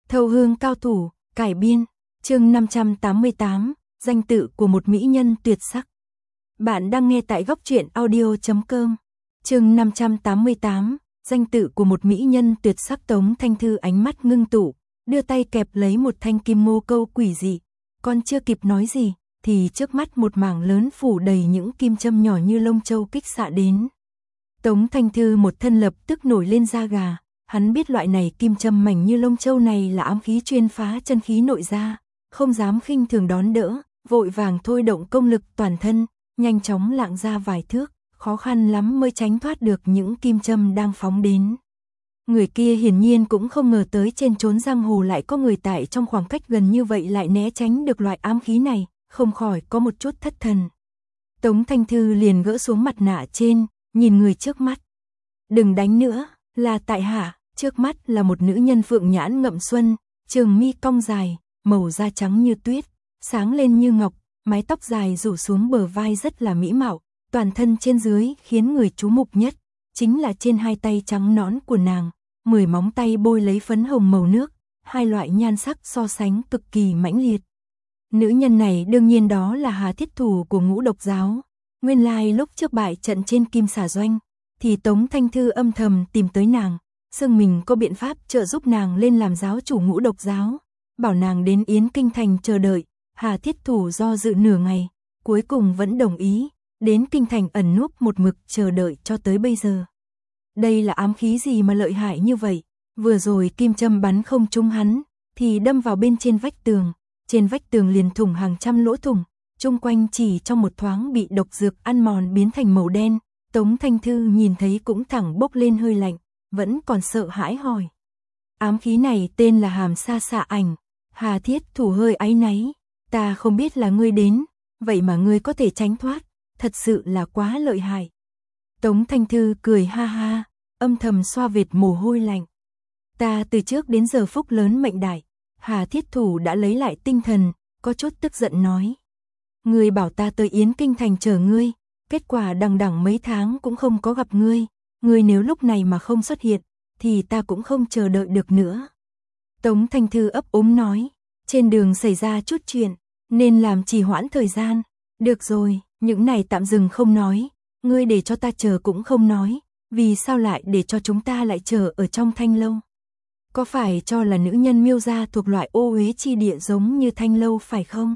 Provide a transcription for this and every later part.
Thâu hương cao thủ, cải biên, chương 588, danh tự của một mỹ nhân tuyệt sắc. Bạn đang nghe tại góc truyện audio.com. Chương 588, danh tự của một mỹ nhân tuyệt sắc. Tống Thanh Thư ánh mắt ngưng tụ, đưa tay kẹp lấy một thanh kim mô câu quỷ dị. Còn chưa kịp nói gì, thì trước mắt một mảng lớn phủ đầy những kim châm nhỏ như lông châu kích xạ đến. Tống Thanh Thư một thân lập tức nổi lên da gà. Hắn biết loại này kim châm mảnh như lông châu này là ám khí chuyên phá chân khí nội ra, không dám khinh thường đón đỡ, vội vàng thôi động công lực toàn thân, nhanh chóng lạng ra vài thước, khó khăn lắm mới tránh thoát được những kim châm đang phóng đến. Người kia hiển nhiên cũng không ngờ tới trên chốn giang hồ lại có người tại trong khoảng cách gần như vậy lại né tránh được loại ám khí này, không khỏi có một chút thất thần. Tống Thanh Thư liền gỡ xuống mặt nạ trên, nhìn người trước mắt. Đừng đánh nữa, là tại hạ. Trước mắt là một nữ nhân phượng nhãn ngậm xuân, trường mi cong dài, màu da trắng như tuyết, sáng lên như ngọc, mái tóc dài rủ xuống bờ vai rất là mỹ mạo, toàn thân trên dưới khiến người chú mục nhất, chính là trên hai tay trắng nõn của nàng, 10 móng tay bôi lấy phấn hồng màu nước, hai loại nhan sắc so sánh cực kỳ mãnh liệt. Nữ nhân này đương nhiên đó là Hà Thiết Thủ của Ngũ Độc Giáo. Nguyên lai lúc trước bại trận trên Kim Xà Doanh, thì Tống Thanh Thư âm thầm tìm tới nàng. Xưng mình có biện pháp trợ giúp nàng lên làm giáo chủ Ngũ Độc Giáo, bảo nàng đến Yến Kinh Thành chờ đợi. Hà Thiết Thủ do dự nửa ngày, cuối cùng vẫn đồng ý, đến Kinh Thành ẩn núp một mực chờ đợi cho tới bây giờ. Đây là ám khí gì mà lợi hại như vậy? Vừa rồi kim châm bắn không trúng hắn, thì đâm vào bên trên vách tường, trên vách tường liền thủng hàng trăm lỗ thủng, chung quanh chỉ trong một thoáng bị độc dược ăn mòn biến thành màu đen. Tống Thanh Thư nhìn thấy cũng thẳng bốc lên hơi lạnh, vẫn còn sợ hãi hỏi. Ám khí này tên là Hàm Sa Xạ Ảnh. Hà Thiết Thủ hơi áy náy, ta không biết là ngươi đến, vậy mà ngươi có thể tránh thoát, thật sự là quá lợi hại. Tống Thanh Thư cười ha ha, âm thầm xoa vệt mồ hôi lạnh. Ta từ trước đến giờ phúc lớn mệnh đại. Hà Thiết Thủ đã lấy lại tinh thần, có chút tức giận nói. Ngươi bảo ta tới Yến Kinh Thành chờ ngươi, kết quả đằng đẵng mấy tháng cũng không có gặp ngươi. Ngươi nếu lúc này mà không xuất hiện, thì ta cũng không chờ đợi được nữa. Tống Thanh Thư ấp úng nói, trên đường xảy ra chút chuyện, nên làm trì hoãn thời gian. Được rồi, những này tạm dừng không nói, ngươi để cho ta chờ cũng không nói, vì sao lại để cho chúng ta lại chờ ở trong Thanh Lâu? Có phải cho là nữ nhân Miêu gia thuộc loại ô uế chi địa giống như Thanh Lâu phải không?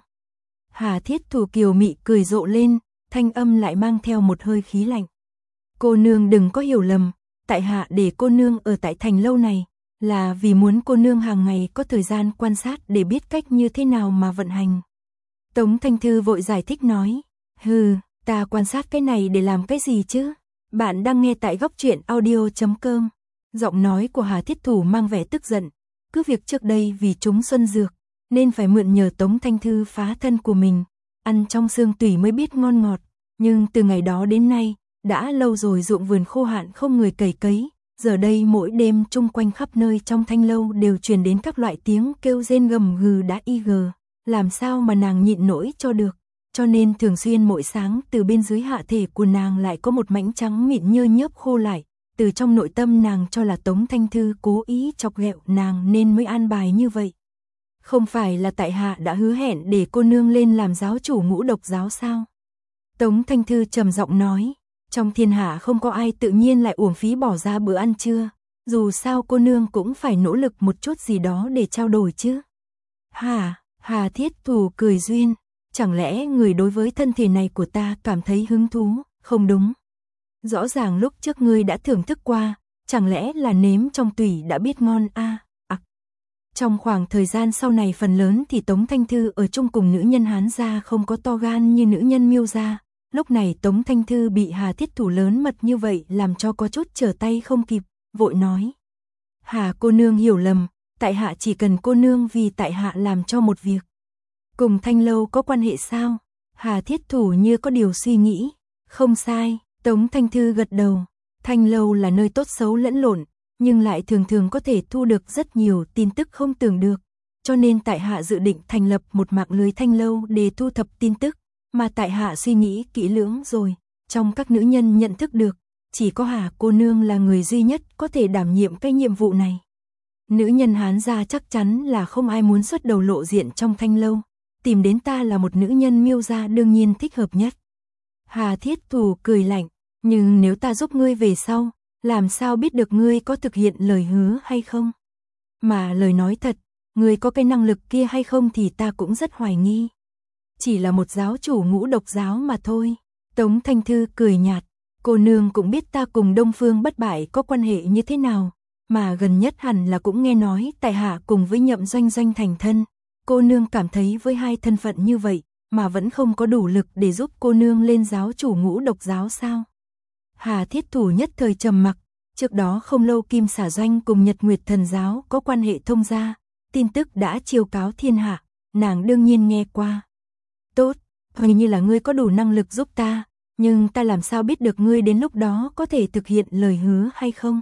Hà Thiết Thủ kiều mị cười rộ lên, thanh âm lại mang theo một hơi khí lạnh. Cô nương đừng có hiểu lầm, tại hạ để cô nương ở tại Thành Lâu này, là vì muốn cô nương hàng ngày có thời gian quan sát để biết cách như thế nào mà vận hành. Tống Thanh Thư vội giải thích nói, hừ, ta quan sát cái này để làm cái gì chứ? Bạn đang nghe tại góc truyện audio.com. Giọng nói của Hà Thiết Thủ mang vẻ tức giận, cứ việc trước đây vì chúng xuân dược, nên phải mượn nhờ Tống Thanh Thư phá thân của mình, ăn trong xương tủy mới biết ngon ngọt, nhưng từ ngày đó đến nay, đã lâu rồi ruộng vườn khô hạn không người cày cấy, giờ đây mỗi đêm chung quanh khắp nơi trong Thanh Lâu đều truyền đến các loại tiếng kêu rên gầm gừ đã y gờ, làm sao mà nàng nhịn nổi cho được, cho nên thường xuyên mỗi sáng từ bên dưới hạ thể của nàng lại có một mảnh trắng mịn nhơ nhớp khô lại, từ trong nội tâm nàng cho là Tống Thanh Thư cố ý chọc ghẹo nàng nên mới an bài như vậy. Không phải là tại hạ đã hứa hẹn để cô nương lên làm giáo chủ Ngũ Độc Giáo sao? Tống Thanh Thư trầm giọng nói. Trong thiên hạ không có ai tự nhiên lại uổng phí bỏ ra bữa ăn trưa, dù sao cô nương cũng phải nỗ lực một chút gì đó để trao đổi chứ. Hà Thiết Thủ cười duyên, chẳng lẽ người đối với thân thể này của ta cảm thấy hứng thú, không đúng? Rõ ràng lúc trước ngươi đã thưởng thức qua, chẳng lẽ là nếm trong tủy đã biết ngon a? Trong khoảng thời gian sau này phần lớn thì Tống Thanh Thư ở chung cùng nữ nhân Hán gia không có to gan như nữ nhân Miêu gia. Lúc này Tống Thanh Thư bị Hà Thiết Thủ lớn mật như vậy làm cho có chút trở tay không kịp, vội nói. Hà cô nương hiểu lầm, tại hạ chỉ cần cô nương vì tại hạ làm cho một việc. Cùng Thanh Lâu có quan hệ sao? Hà Thiết Thủ như có điều suy nghĩ. Không sai, Tống Thanh Thư gật đầu. Thanh Lâu là nơi tốt xấu lẫn lộn, nhưng lại thường thường có thể thu được rất nhiều tin tức không tưởng được. Cho nên tại hạ dự định thành lập một mạng lưới Thanh Lâu để thu thập tin tức. Mà tại hạ suy nghĩ kỹ lưỡng rồi, trong các nữ nhân nhận thức được, chỉ có Hà cô nương là người duy nhất có thể đảm nhiệm cái nhiệm vụ này. Nữ nhân Hán gia chắc chắn là không ai muốn xuất đầu lộ diện trong thanh lâu. Tìm đến ta là một nữ nhân Miêu gia đương nhiên thích hợp nhất. Hà Thiết Thủ cười lạnh, nhưng nếu ta giúp ngươi về sau, làm sao biết được ngươi có thực hiện lời hứa hay không? Mà lời nói thật, ngươi có cái năng lực kia hay không thì ta cũng rất hoài nghi. Chỉ là một giáo chủ Ngũ Độc giáo mà thôi. Tống Thanh Thư cười nhạt, cô nương cũng biết ta cùng Đông Phương Bất Bại có quan hệ như thế nào, mà gần nhất hẳn là cũng nghe nói tại hạ cùng với Nhậm Doanh Doanh thành thân. Cô nương cảm thấy với hai thân phận như vậy, mà vẫn không có đủ lực để giúp cô nương lên giáo chủ Ngũ Độc giáo sao? Hà Thiết Thủ nhất thời trầm mặc, trước đó không lâu Kim Xả Doanh cùng Nhật Nguyệt Thần giáo có quan hệ thông gia, tin tức đã chiêu cáo thiên hạ, nàng đương nhiên nghe qua. Tốt, hình như là ngươi có đủ năng lực giúp ta, nhưng ta làm sao biết được ngươi đến lúc đó có thể thực hiện lời hứa hay không?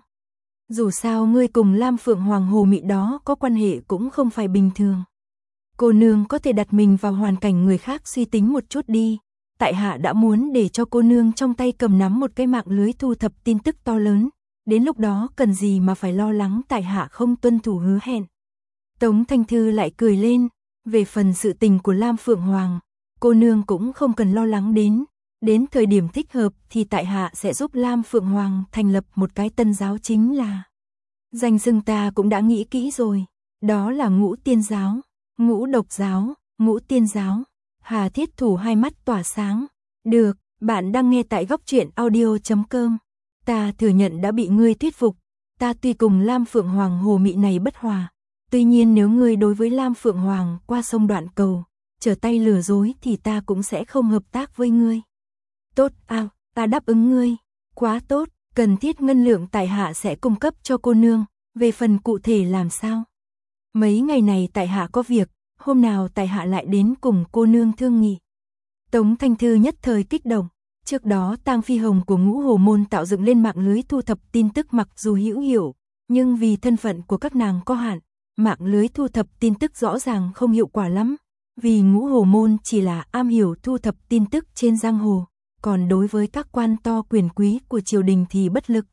Dù sao ngươi cùng Lam Phượng Hoàng Hồ Mị đó có quan hệ cũng không phải bình thường. Cô nương có thể đặt mình vào hoàn cảnh người khác suy tính một chút đi. Tại hạ đã muốn để cho cô nương trong tay cầm nắm một cái mạng lưới thu thập tin tức to lớn. Đến lúc đó cần gì mà phải lo lắng tại hạ không tuân thủ hứa hẹn. Tống Thanh Thư lại cười lên. Về phần sự tình của Lam Phượng Hoàng, cô nương cũng không cần lo lắng đến. Đến thời điểm thích hợp thì tại hạ sẽ giúp Lam Phượng Hoàng thành lập một cái tân giáo chính là. Danh xưng ta cũng đã nghĩ kỹ rồi. Đó là Ngũ Tiên giáo, Ngũ Độc giáo, Ngũ Tiên giáo. Hà Thiết Thủ hai mắt tỏa sáng. Được, bạn đang nghe tại góc truyện audio.com. Ta thừa nhận đã bị ngươi thuyết phục. Ta tuy cùng Lam Phượng Hoàng Hồ Mị này bất hòa. Tuy nhiên nếu ngươi đối với Lam Phượng Hoàng qua sông đoạn cầu, trở tay lừa dối thì ta cũng sẽ không hợp tác với ngươi. Tốt, ta đáp ứng ngươi. Quá tốt, cần thiết ngân lượng tại hạ sẽ cung cấp cho cô nương. Về phần cụ thể làm sao? Mấy ngày này tại hạ có việc, hôm nào tại hạ lại đến cùng cô nương thương nghị. Tống Thanh Thư nhất thời kích động. Trước đó Tang Phi Hồng của Ngũ Hồ Môn tạo dựng lên mạng lưới thu thập tin tức mặc dù hữu hiệu, nhưng vì thân phận của các nàng có hạn, mạng lưới thu thập tin tức rõ ràng không hiệu quả lắm. Vì Ngũ Hồ Môn chỉ là am hiểu thu thập tin tức trên giang hồ, còn đối với các quan to quyền quý của triều đình thì bất lực.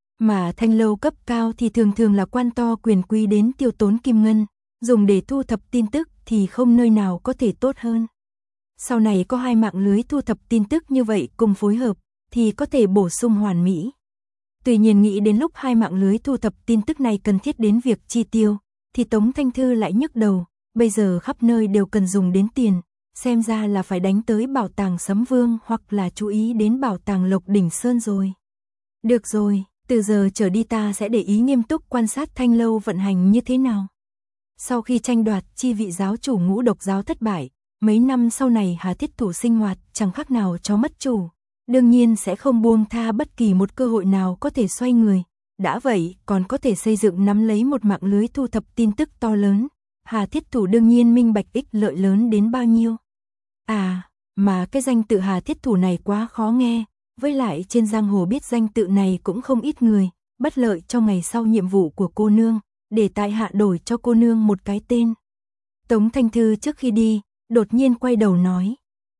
Mà thanh lâu cấp cao thì thường thường là quan to quyền quý đến tiêu tốn kim ngân, dùng để thu thập tin tức thì không nơi nào có thể tốt hơn. Sau này có hai mạng lưới thu thập tin tức như vậy cùng phối hợp, thì có thể bổ sung hoàn mỹ. Tuy nhiên nghĩ đến lúc hai mạng lưới thu thập tin tức này cần thiết đến việc chi tiêu, thì Tống Thanh Thư lại nhức đầu, bây giờ khắp nơi đều cần dùng đến tiền, xem ra là phải đánh tới bảo tàng Sấm Vương hoặc là chú ý đến bảo tàng Lộc Đỉnh Sơn rồi. Được rồi, từ giờ trở đi ta sẽ để ý nghiêm túc quan sát thanh lâu vận hành như thế nào. Sau khi tranh đoạt chi vị giáo chủ Ngũ Độc giáo thất bại, mấy năm sau này Hà Thiết Thủ sinh hoạt chẳng khác nào chó mất chủ, đương nhiên sẽ không buông tha bất kỳ một cơ hội nào có thể xoay người. Đã vậy, còn có thể xây dựng nắm lấy một mạng lưới thu thập tin tức to lớn. Hà Thiết Thủ đương nhiên minh bạch ích lợi lớn đến bao nhiêu. Mà cái danh tự Hà Thiết Thủ này quá khó nghe, với lại trên giang hồ biết danh tự này cũng không ít người, bất lợi cho ngày sau nhiệm vụ của cô nương, để tại hạ đổi cho cô nương một cái tên. Tống Thanh Thư trước khi đi, đột nhiên quay đầu nói.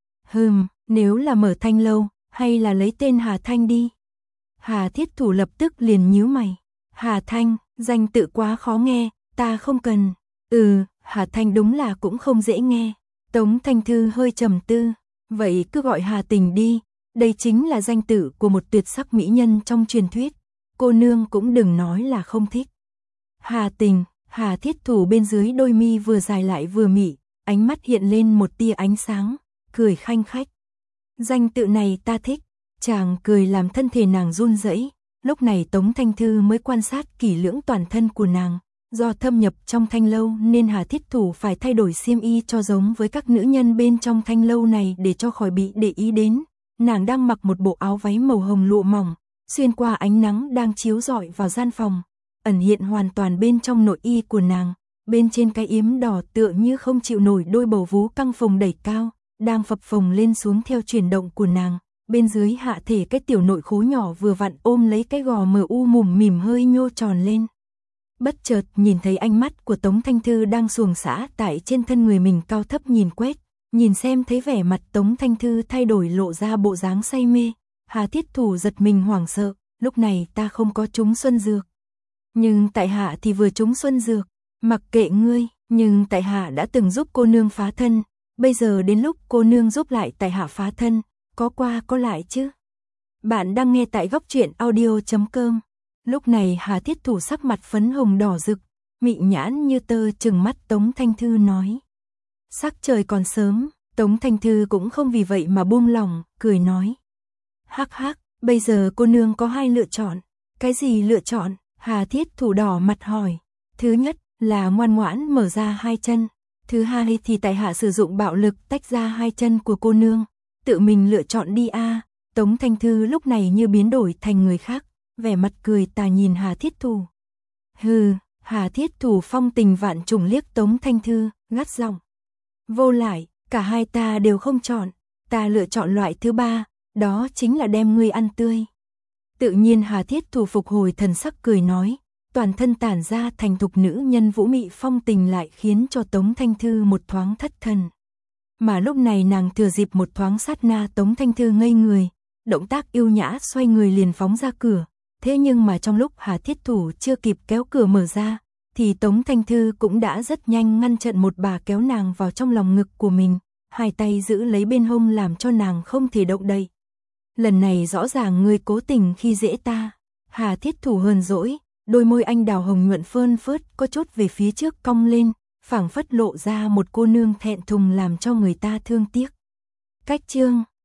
Nếu là mở thanh lâu, hay là lấy tên Hà Thanh đi. Hà Thiết Thủ lập tức liền nhíu mày. Hà Thanh, danh tự quá khó nghe, ta không cần. Hà Thanh đúng là cũng không dễ nghe. Tống Thanh Thư hơi trầm tư. Vậy cứ gọi Hà Tình đi. Đây chính là danh tự của một tuyệt sắc mỹ nhân trong truyền thuyết. Cô nương cũng đừng nói là không thích. Hà Tình, Hà Thiết Thủ bên dưới đôi mi vừa dài lại vừa mị, ánh mắt hiện lên một tia ánh sáng, cười khanh khách. Danh tự này ta thích. Chàng cười làm thân thể nàng run rẩy. Lúc này Tống Thanh Thư mới quan sát kỹ lưỡng toàn thân của nàng. Do thâm nhập trong thanh lâu nên Hà Thiết Thủ phải thay đổi xiêm y cho giống với các nữ nhân bên trong thanh lâu này để cho khỏi bị để ý đến. Nàng đang mặc một bộ áo váy màu hồng lụa mỏng, xuyên qua ánh nắng đang chiếu rọi vào gian phòng, ẩn hiện hoàn toàn bên trong nội y của nàng. Bên trên cái yếm đỏ tựa như không chịu nổi đôi bầu vú căng phồng đẩy cao, đang phập phồng lên xuống theo chuyển động của nàng. Bên dưới hạ thể cái tiểu nội khố nhỏ vừa vặn ôm lấy cái gò mờ u mùm mỉm hơi nhô tròn lên. Bất chợt nhìn thấy ánh mắt của Tống Thanh Thư đang xuồng xã tại trên thân người mình cao thấp nhìn quét, nhìn xem thấy vẻ mặt Tống Thanh Thư thay đổi lộ ra bộ dáng say mê. Hà Thiết Thủ giật mình hoảng sợ, lúc này ta không có trúng xuân dược. Nhưng tại hạ thì vừa trúng xuân dược, mặc kệ ngươi, nhưng tại hạ đã từng giúp cô nương phá thân, bây giờ đến lúc cô nương giúp lại tại hạ phá thân, có qua có lại chứ. Bạn đang nghe tại góc truyện audio.com. Lúc này Hà Thiết Thủ sắc mặt phấn hồng đỏ rực, mị nhãn như tơ trừng mắt Tống Thanh Thư nói. Sắc trời còn sớm, Tống Thanh Thư cũng không vì vậy mà buông lỏng, cười nói. Hắc hắc, bây giờ cô nương có hai lựa chọn. Cái gì lựa chọn? Hà Thiết Thủ đỏ mặt hỏi. Thứ nhất là ngoan ngoãn mở ra hai chân. Thứ hai thì tại hạ sử dụng bạo lực tách ra hai chân của cô nương. Tự mình lựa chọn đi a. Tống Thanh Thư lúc này như biến đổi thành người khác, vẻ mặt cười tà nhìn Hà Thiết Thủ. Hừ, Hà Thiết Thủ phong tình vạn trùng liếc Tống Thanh Thư, gắt giọng. Vô lại, cả hai ta đều không chọn, ta lựa chọn loại thứ ba, đó chính là đem ngươi ăn tươi. Tự nhiên Hà Thiết Thủ phục hồi thần sắc cười nói, toàn thân tản ra thành thục nữ nhân vũ mị phong tình lại khiến cho Tống Thanh Thư một thoáng thất thần. Mà lúc này nàng thừa dịp một thoáng sát na Tống Thanh Thư ngây người, động tác yêu nhã xoay người liền phóng ra cửa, thế nhưng mà trong lúc Hà Thiết Thủ chưa kịp kéo cửa mở ra, thì Tống Thanh Thư cũng đã rất nhanh ngăn chặn một bà kéo nàng vào trong lòng ngực của mình, hai tay giữ lấy bên hông làm cho nàng không thể động đậy. Lần này rõ ràng ngươi cố tình khi dễ ta. Hà Thiết Thủ hờn dỗi, đôi môi anh đào hồng nhuận phơn phớt có chút về phía trước cong lên, phảng phất lộ ra một cô nương thẹn thùng làm cho người ta thương tiếc. Cách chương